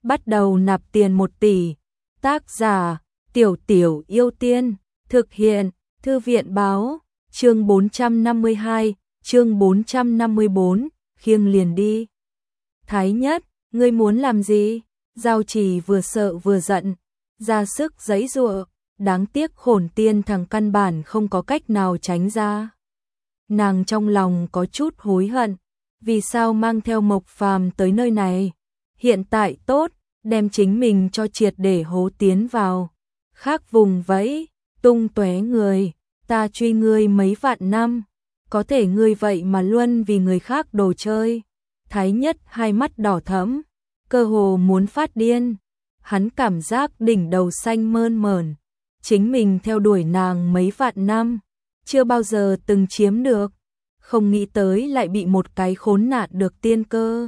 bắt đầu nạp tiền 1 tỷ. Tác giả: Tiểu Tiểu Yêu Tiên. Thực hiện: Thư viện báo. Chương 452, chương 454, khiêng liền đi. Thái Nhất, ngươi muốn làm gì? Giao Trì vừa sợ vừa giận, ra sức giãy giụa, đáng tiếc Khổn Tiên thằng căn bản không có cách nào tránh ra. Nàng trong lòng có chút hối hận, vì sao mang theo Mộc Phàm tới nơi này? Hiện tại tốt, đem chính mình cho triệt để hố tiến vào. Khác vùng vẫy, tung tóe người, ta truy ngươi mấy vạn năm, có thể ngươi vậy mà luôn vì người khác đồ chơi. Thái Nhất hai mắt đỏ thẫm, cơ hồ muốn phát điên. Hắn cảm giác đỉnh đầu xanh mơn mởn, chính mình theo đuổi nàng mấy vạn năm, chưa bao giờ từng chiếm được, không nghĩ tới lại bị một cái khốn nạn được tiên cơ.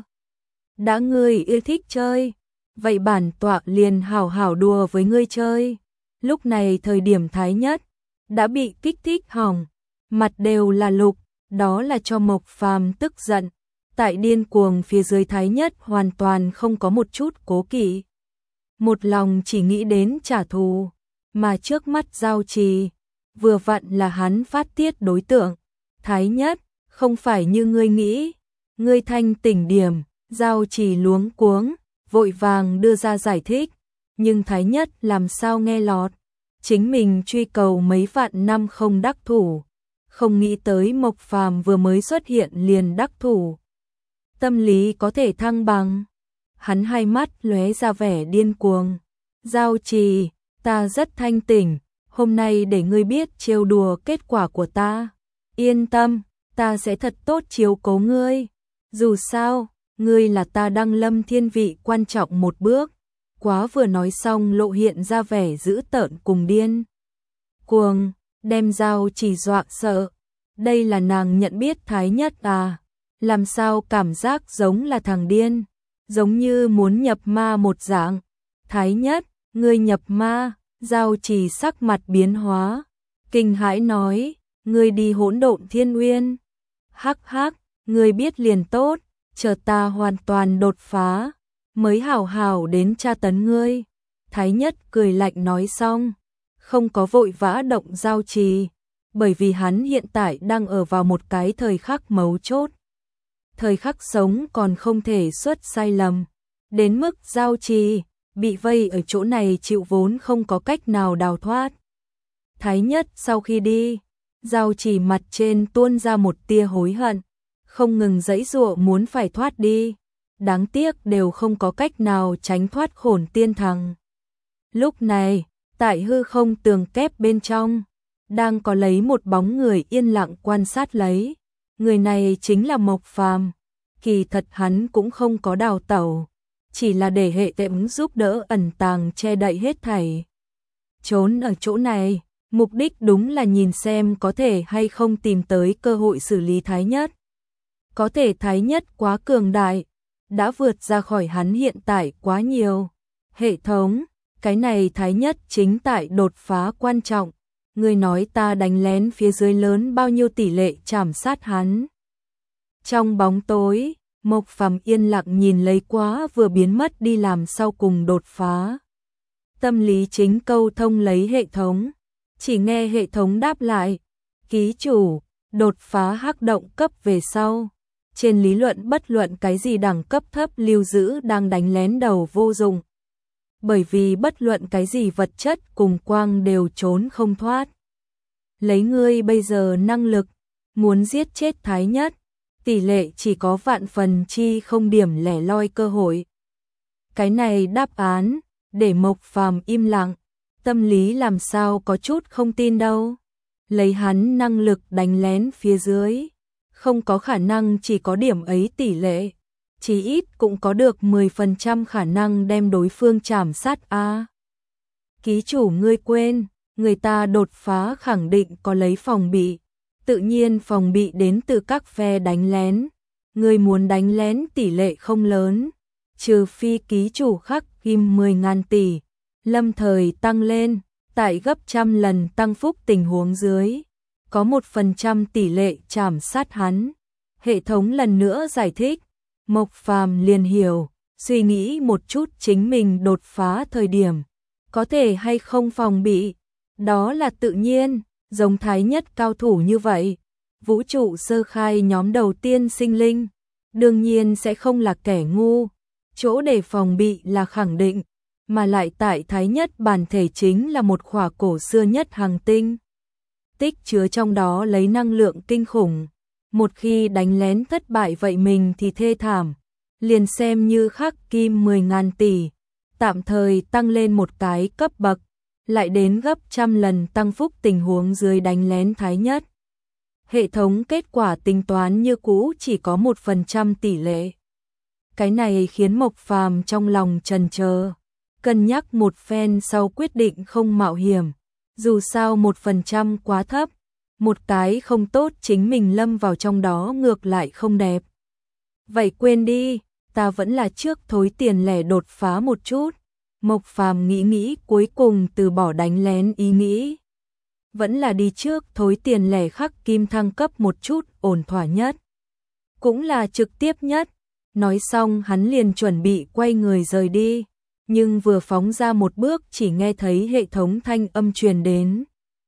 Đã ngươi yêu thích chơi, vậy bản tọa liền hảo hảo đùa với ngươi chơi. Lúc này thời điểm Thái Nhất đã bị kích thích hỏng, mặt đều là lục, đó là cho Mộc Phàm tức giận. Tại điên cuồng phía dưới Thái Nhất hoàn toàn không có một chút cố kỵ, một lòng chỉ nghĩ đến trả thù, mà trước mắt Giao Trì vừa vặn là hắn phát tiết đối tượng. Thái Nhất, không phải như ngươi nghĩ, ngươi thanh tỉnh điểm. Giao Trì luống cuống, vội vàng đưa ra giải thích, nhưng Thái Nhất làm sao nghe lọt, chính mình truy cầu mấy vạn năm không đắc thủ, không nghĩ tới Mộc Phàm vừa mới xuất hiện liền đắc thủ. Tâm lý có thể thăng bằng. Hắn hai mắt lóe ra vẻ điên cuồng. Giao Trì, ta rất thanh tỉnh, hôm nay để ngươi biết trêu đùa kết quả của ta. Yên tâm, ta sẽ thật tốt chiếu cố ngươi. Dù sao, ngươi là ta đăng lâm thiên vị quan trọng một bước. Quá vừa nói xong lộ hiện ra vẻ dữ tợn cùng điên cuồng, đem Giao Trì dọa sợ. Đây là nàng nhận biết Thái Nhất à? Làm sao cảm giác giống là thằng điên, giống như muốn nhập ma một dạng. Thái Nhất, ngươi nhập ma? Giao Trì sắc mặt biến hóa, kinh hãi nói, ngươi đi Hỗn Độn Thiên Uyên? Hắc hắc, ngươi biết liền tốt, chờ ta hoàn toàn đột phá, mới hảo hảo đến tra tấn ngươi. Thái Nhất cười lạnh nói xong, không có vội vã động Giao Trì, bởi vì hắn hiện tại đang ở vào một cái thời khắc mấu chốt. Thời khắc sống còn không thể xuất sai lầm, đến mức Giao Trì bị vây ở chỗ này chịu vốn không có cách nào đào thoát. Thái Nhất sau khi đi, Giao Trì mặt trên tuôn ra một tia hối hận, không ngừng giãy giụa muốn phải thoát đi, đáng tiếc đều không có cách nào tránh thoát Khổn Tiên thằng. Lúc này, tại hư không tường kép bên trong, đang có lấy một bóng người yên lặng quan sát lấy. Người này chính là Mộc Phàm. Kỳ thật hắn cũng không có đào tẩu, chỉ là để hệ tệm giúp đỡ ẩn tàng che đậy hết thảy. Trốn ở chỗ này, mục đích đúng là nhìn xem có thể hay không tìm tới cơ hội xử lý Thái Nhất. Có thể Thái Nhất quá cường đại, đã vượt ra khỏi hắn hiện tại quá nhiều. Hệ thống, cái này Thái Nhất chính tại đột phá quan trọng. Ngươi nói ta đánh lén phía dưới lớn bao nhiêu tỷ lệ chảm sát hắn. Trong bóng tối, Mộc Phàm yên lặng nhìn lấy quá vừa biến mất đi làm sau cùng đột phá. Tâm lý chính câu thông lấy hệ thống, chỉ nghe hệ thống đáp lại, ký chủ, đột phá hắc động cấp về sau. Trên lý luận bất luận cái gì đẳng cấp thấp lưu giữ đang đánh lén đầu vô dụng. Bởi vì bất luận cái gì vật chất cùng quang đều trốn không thoát. Lấy ngươi bây giờ năng lực, muốn giết chết Thái Nhất, tỷ lệ chỉ có vạn phần chi không điểm lẻ loi cơ hội. Cái này đáp án, để Mộc Phàm im lặng, tâm lý làm sao có chút không tin đâu. Lấy hắn năng lực đánh lén phía dưới, không có khả năng chỉ có điểm ấy tỷ lệ, chỉ ít cũng có được 10% khả năng đem đối phương chảm sát a. Ký chủ ngươi quên, người ta đột phá khẳng định có lấy phòng bị, tự nhiên phòng bị đến từ các phe đánh lén. Người muốn đánh lén tỷ lệ không lớn, trừ phi ký chủ khắc kim 10.000 tỷ, lâm thời tăng lên, tại gấp trăm lần tăng phúc tình huống dưới, có 1% tỷ lệ chảm sát hắn. Hệ thống lần nữa giải thích, Mộc Phàm liền hiểu, suy nghĩ một chút chính mình đột phá thời điểm, có thể hay không phòng bị, đó là tự nhiên, giống thái nhất cao thủ như vậy, vũ trụ sơ khai nhóm đầu tiên sinh linh, đương nhiên sẽ không là kẻ ngu, chỗ để phòng bị là khẳng định, mà lại tại thái nhất bản thể chính là một khỏa cổ xưa nhất hành tinh. Tích chứa trong đó lấy năng lượng kinh khủng, một khi đánh lén thất bại vậy mình thì thê thảm, liền xem như khắc kim 10.000 tỷ, tạm thời tăng lên một cái cấp bậc, lại đến gấp trăm lần tăng phúc tình huống dưới đánh lén thái nhất. Hệ thống kết quả tính toán như cũ chỉ có 1% tỷ lệ. Cái này khiến Mộc Phàm trong lòng chần chờ, cân nhắc một phen sau quyết định không mạo hiểm, dù sao 1% quá thấp, một cái không tốt chính mình lâm vào trong đó ngược lại không đẹp. Vậy quên đi, ta vẫn là trước thối tiền lẻ đột phá một chút. Mộc Phàm nghĩ cuối cùng từ bỏ đánh lén ý nghĩ. Vẫn là đi trước thối tiền lẻ khắc kim thăng cấp một chút ổn thỏa nhất. Cũng là trực tiếp nhất. Nói xong hắn liền chuẩn bị quay người rời đi. Nhưng vừa phóng ra một bước chỉ nghe thấy hệ thống thanh âm truyền đến.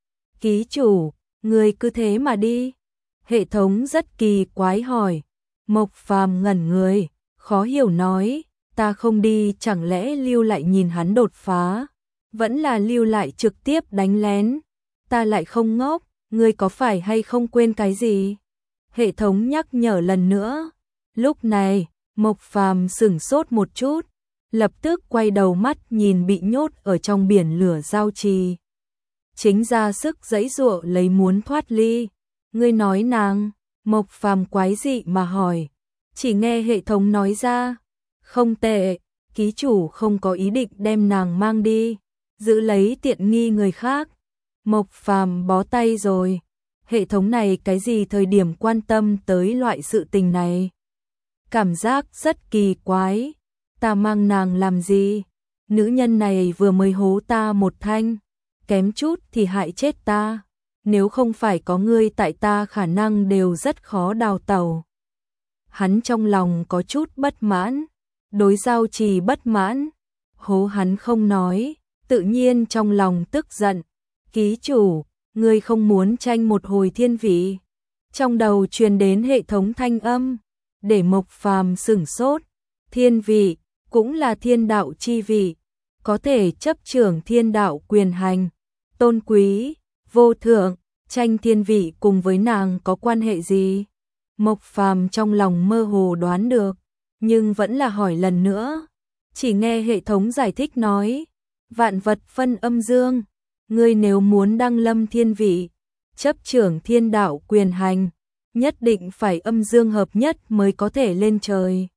Ký chủ, người cứ thế mà đi. Hệ thống rất kỳ quái hỏi. Mộc Phàm ngẩn người, khó hiểu nói. Ta không đi chẳng lẽ lưu lại nhìn hắn đột phá. Vẫn là lưu lại trực tiếp đánh lén. Ta lại không ngốc, ngươi có phải hay không quên cái gì? Hệ thống nhắc nhở lần nữa. Lúc này, Mộc Phàm sửng sốt một chút, lập tức quay đầu mắt nhìn bị nhốt ở trong biển lửa giao trì. Chính ra sức giãy giụa lấy muốn thoát ly. Ngươi nói nàng, Mộc Phàm quái dị mà hỏi. Chỉ nghe hệ thống nói ra, không tệ, ký chủ không có ý định đem nàng mang đi, giữ lấy tiện nghi người khác. Mộc Phàm bó tay rồi, hệ thống này cái gì thời điểm quan tâm tới loại sự tình này. Cảm giác rất kỳ quái, ta mang nàng làm gì? Nữ nhân này vừa mới hố ta một thanh, kém chút thì hại chết ta. Nếu không phải có ngươi tại ta khả năng đều rất khó đào tẩu. Hắn trong lòng có chút bất mãn, đối giao trì bất mãn, hố hắn không nói, tự nhiên trong lòng tức giận. Ký chủ, ngươi không muốn tranh một hồi thiên vị. Trong đầu truyền đến hệ thống thanh âm, để Mộc Phàm sửng sốt. Thiên vị, cũng là thiên đạo chi vị, có thể chấp trưởng thiên đạo quyền hành, tôn quý, vô thượng, tranh thiên vị cùng với nàng có quan hệ gì? Mộc Phàm trong lòng mơ hồ đoán được, nhưng vẫn là hỏi lần nữa. Chỉ nghe hệ thống giải thích nói, vạn vật phân âm dương, ngươi nếu muốn đăng lâm thiên vị, chấp trưởng thiên đạo quyền hành, nhất định phải âm dương hợp nhất mới có thể lên trời.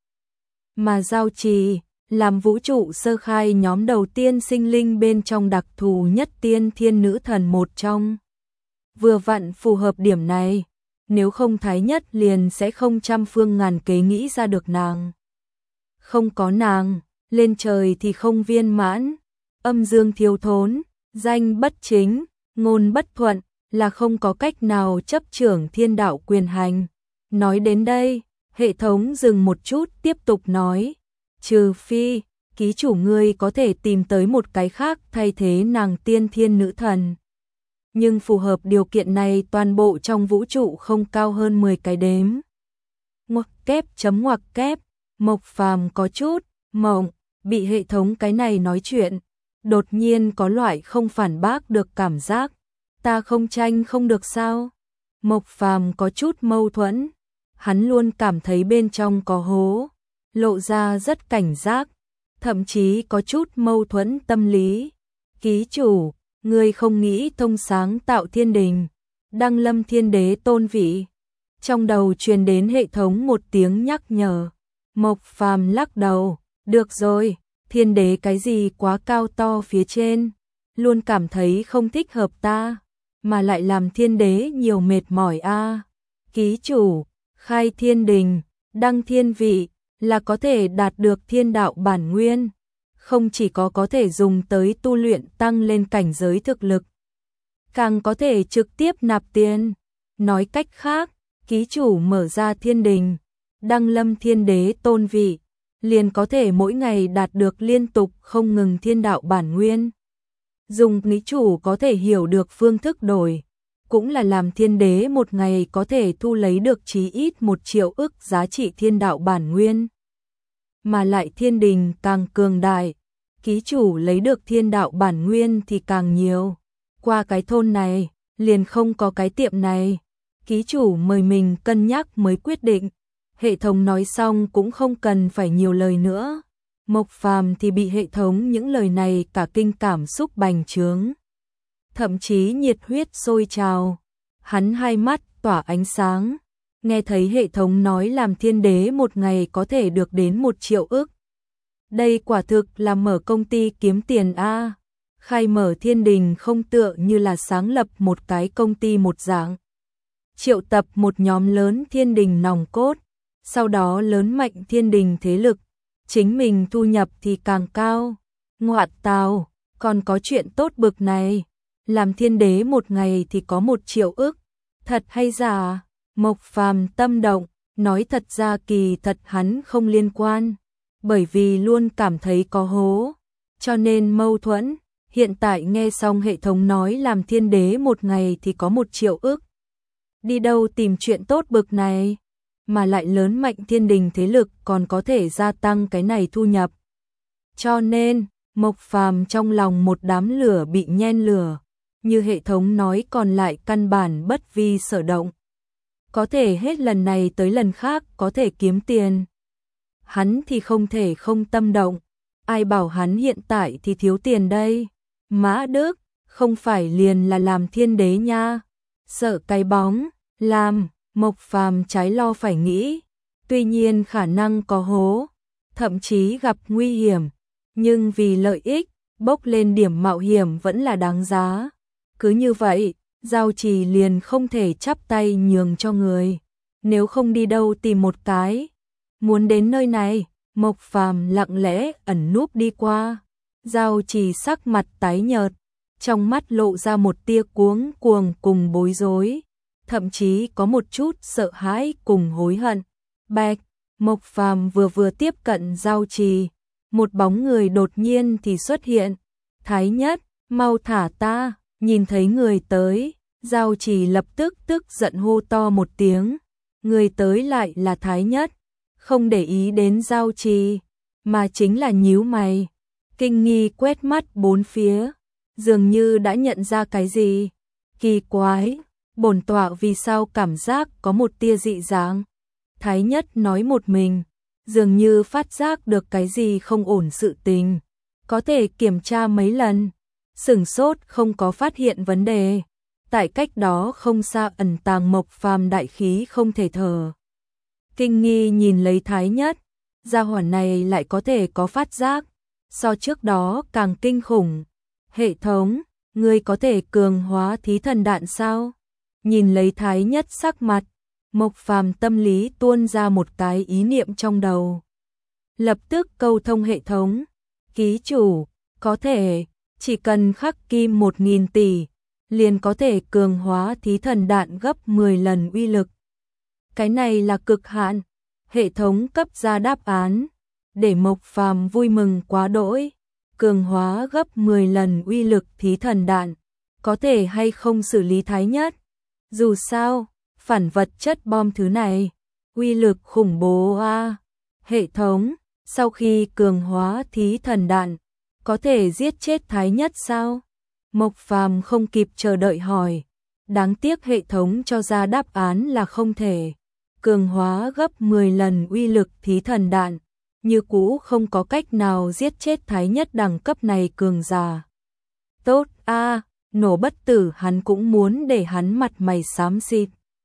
Mà giao trì, làm vũ trụ sơ khai nhóm đầu tiên sinh linh bên trong đặc thù nhất tiên thiên nữ thần một trong. Vừa vặn phù hợp điểm này, nếu không thái nhất liền sẽ không trăm phương ngàn kế nghĩ ra được nàng. Không có nàng, lên trời thì không viên mãn, âm dương thiếu thốn, danh bất chính, ngôn bất thuận, là không có cách nào chấp trưởng thiên đạo quyền hành. Nói đến đây, hệ thống dừng một chút tiếp tục nói, trừ phi, ký chủ ngươi có thể tìm tới một cái khác thay thế nàng tiên thiên nữ thần. Nhưng phù hợp điều kiện này toàn bộ trong vũ trụ không cao hơn 10 cái đếm. Ngoặc kép chấm ngoặc kép, Mộc Phàm có chút mộng, bị hệ thống cái này nói chuyện, đột nhiên có loại không phản bác được cảm giác. Ta không tranh không được sao? Mộc Phàm có chút mâu thuẫn, hắn luôn cảm thấy bên trong có hố, lộ ra rất cảnh giác, thậm chí có chút mâu thuẫn tâm lý. Ký chủ, ngươi không nghĩ thông sáng tạo thiên đình, đăng lâm thiên đế tôn vị. Trong đầu truyền đến hệ thống một tiếng nhắc nhở. Mộc Phàm lắc đầu, được rồi, thiên đế cái gì quá cao to phía trên, luôn cảm thấy không thích hợp ta, mà lại làm thiên đế nhiều mệt mỏi a. Ký chủ, khai thiên đình, đăng thiên vị, là có thể đạt được thiên đạo bản nguyên, không chỉ có thể dùng tới tu luyện tăng lên cảnh giới thực lực, càng có thể trực tiếp nạp tiền. Nói cách khác, ký chủ mở ra thiên đình, đăng lâm thiên đế tôn vị, liền có thể mỗi ngày đạt được liên tục không ngừng thiên đạo bản nguyên. Dùng lý chủ có thể hiểu được phương thức đổi, cũng là làm thiên đế một ngày có thể thu lấy được chí ít 1 triệu ức giá trị thiên đạo bản nguyên. Mà lại thiên đình càng cường đại, ký chủ lấy được thiên đạo bản nguyên thì càng nhiều. Qua cái thôn này, liền không có cái tiệm này. Ký chủ mời mình cân nhắc mới quyết định. Hệ thống nói xong cũng không cần phải nhiều lời nữa. Mộc Phàm thì bị hệ thống những lời này cả kinh cảm xúc bành trướng. Thậm chí nhiệt huyết sôi trào. Hắn hai mắt tỏa ánh sáng. Nghe thấy hệ thống nói làm thiên đế một ngày có thể được đến 1 triệu ức. Đây quả thực là mở công ty kiếm tiền a. Khai mở thiên đình không tựa như là sáng lập một cái công ty một dạng. Triệu tập một nhóm lớn thiên đình nòng cốt, sau đó lớn mạnh thiên đình thế lực, chính mình thu nhập thì càng cao. Ngoại tào, còn có chuyện tốt bực này, làm thiên đế một ngày thì có 1 triệu ức, thật hay giả? Mộc Phàm tâm động, nói thật ra kỳ thật hắn không liên quan, bởi vì luôn cảm thấy có hố, cho nên mâu thuẫn. Hiện tại nghe xong hệ thống nói làm thiên đế một ngày thì có 1 triệu ức. Đi đâu tìm chuyện tốt bực này, mà lại lớn mạnh thiên đình thế lực còn có thể gia tăng cái này thu nhập. Cho nên, Mộc Phàm trong lòng một đám lửa bị nhen lửa, như hệ thống nói còn lại căn bản bất vi sở động. Có thể hết lần này tới lần khác có thể kiếm tiền. Hắn thì không thể không tâm động, ai bảo hắn hiện tại thì thiếu tiền đây. Mã Đức, không phải liền là làm thiên đế nha. Sợ cái bóng, làm, Mộc Phàm trái lo phải nghĩ. Tuy nhiên khả năng có hố, thậm chí gặp nguy hiểm, nhưng vì lợi ích, bốc lên điểm mạo hiểm vẫn là đáng giá. Cứ như vậy, Giao Trì liền không thể chắp tay nhường cho người. Nếu không đi đâu tìm một cái. Muốn đến nơi này, Mộc Phàm lặng lẽ ẩn núp đi qua. Giao Trì sắc mặt tái nhợt, trong mắt lộ ra một tia cuống cuồng cùng bối rối, thậm chí có một chút sợ hãi cùng hối hận. Bạch, Mộc Phàm vừa tiếp cận Giao Trì, một bóng người đột nhiên thì xuất hiện. Thái Nhất, mau thả ta, nhìn thấy người tới, Giao Trì lập tức tức giận hô to một tiếng. Người tới lại là Thái Nhất, không để ý đến Giao Trì, mà chính là nhíu mày. Kinh nghi quét mắt bốn phía, dường như đã nhận ra cái gì. Kỳ quái, bổn tọa vì sao cảm giác có một tia dị dạng. Thái Nhất nói một mình, dường như phát giác được cái gì không ổn sự tình. Có thể kiểm tra mấy lần, sửng sốt không có phát hiện vấn đề. Tại cách đó không xa ẩn tàng Mộc Phàm đại khí không thể thở. Kinh nghi nhìn lấy Thái Nhất, gia hỏa này lại có thể có phát giác. So trước đó càng kinh khủng. Hệ thống, ngươi có thể cường hóa thí thần đạn sao? Nhìn lấy Thái Nhất sắc mặt, Mộc Phàm tâm lý tuôn ra một cái ý niệm trong đầu. Lập tức câu thông hệ thống. Ký chủ, có thể, chỉ cần khắc kim 1000 tỷ, liền có thể cường hóa thí thần đạn gấp 10 lần uy lực. Cái này là cực hạn. Hệ thống cấp ra đáp án. Để Mộc Phàm vui mừng quá đỗi, cường hóa gấp 10 lần uy lực thí thần đạn, có thể hay không xử lý Thái Nhất? Dù sao, phản vật chất bom thứ này, uy lực khủng bố a. Hệ thống, sau khi cường hóa thí thần đạn, có thể giết chết Thái Nhất sao? Mộc Phàm không kịp chờ đợi hỏi, đáng tiếc hệ thống cho ra đáp án là không thể. Cường hóa gấp 10 lần uy lực thí thần đạn, như cũ không có cách nào giết chết Thái Nhất đẳng cấp này cường giả. Tốt a, nổ bất tử hắn cũng muốn để hắn mặt mày xám xịt.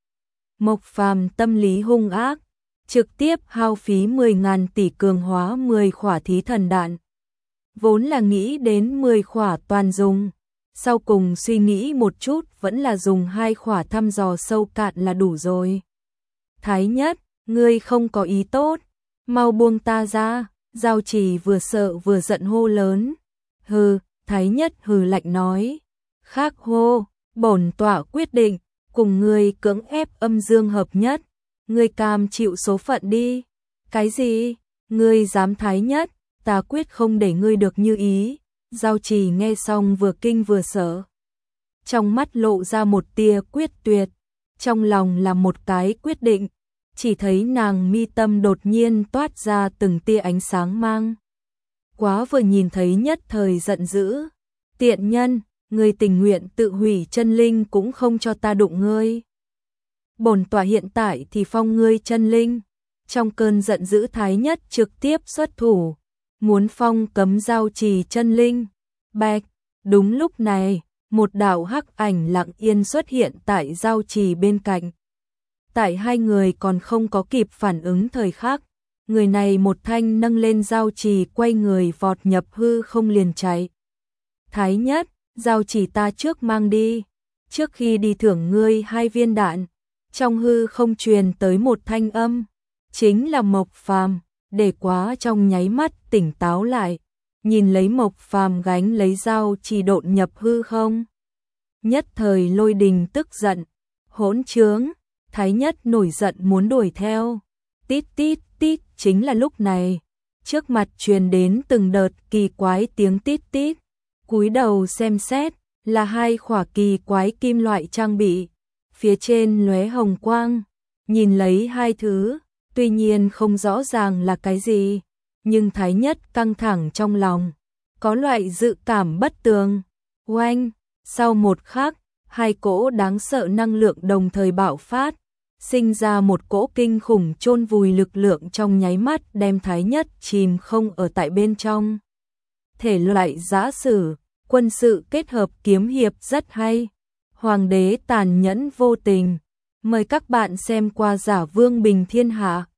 Mộc Phàm tâm lý hung ác, trực tiếp hao phí 10.000 tỷ cường hóa 10 khỏa thí thần đạn. Vốn là nghĩ đến 10 khỏa toàn dùng, sau cùng suy nghĩ một chút vẫn là dùng 2 khỏa thăm dò sâu cạn là đủ rồi. Thái Nhất, ngươi không có ý tốt, mau buông ta ra. Giao Trì vừa sợ vừa giận hô lớn. Hừ, Thái Nhất hừ lạnh nói. Khác hô, bổn tọa quyết định, cùng ngươi cưỡng ép âm dương hợp nhất. Ngươi cam chịu số phận đi. Cái gì? Ngươi dám Thái Nhất, ta quyết không để ngươi được như ý. Giao Trì nghe xong vừa kinh vừa sợ. Trong mắt lộ ra một tia quyết tuyệt, trong lòng là một cái quyết định, chỉ thấy nàng mi tâm đột nhiên toát ra từng tia ánh sáng mang. Quá vừa nhìn thấy nhất thời giận dữ, tiện nhân, ngươi tình nguyện tự hủy chân linh cũng không cho ta đụng ngươi. Bổn tọa hiện tại thì phong ngươi chân linh. Trong cơn giận dữ Thái Nhất trực tiếp xuất thủ, muốn phong cấm Giao Trì chân linh. Bạch, đúng lúc này, một đạo hắc ảnh lặng yên xuất hiện tại Giao Trì bên cạnh. Tại hai người còn không có kịp phản ứng thời khắc, người này một thanh nâng lên Giao Trì quay người vọt nhập hư không liền chạy. Thái Nhất, Giao Trì ta trước mang đi, trước khi đi thưởng ngươi 2 viên đạn. Trong hư không truyền tới một thanh âm, chính là Mộc Phàm. Để Quá trong nháy mắt tỉnh táo lại, nhìn lấy Mộc Phàm gánh lấy Giao Trì độn nhập hư không. Nhất thời lôi đình tức giận, hỗn trướng, Thái Nhất nổi giận muốn đuổi theo. Tít tít tít, chính là lúc này, trước mặt truyền đến từng đợt kỳ quái tiếng tít tít, cúi đầu xem xét, là 2 khỏa kỳ quái kim loại trang bị, phía trên lóe hồng quang, nhìn lấy 2 thứ, tuy nhiên không rõ ràng là cái gì, nhưng Thái Nhất căng thẳng trong lòng, có loại dự cảm bất tường. Oanh, sau một khắc, 2 cỗ đáng sợ năng lượng đồng thời bạo phát, sinh ra một cỗ kinh khủng chôn vùi lực lượng trong nháy mắt đem Thái Nhất chìm không ở tại bên trong. Thể loại giã sử, quân sự kết hợp kiếm hiệp rất hay. Hoàng đế tàn nhẫn vô tình. Mời các bạn xem qua Giả Vương Bình Thiên Hạ.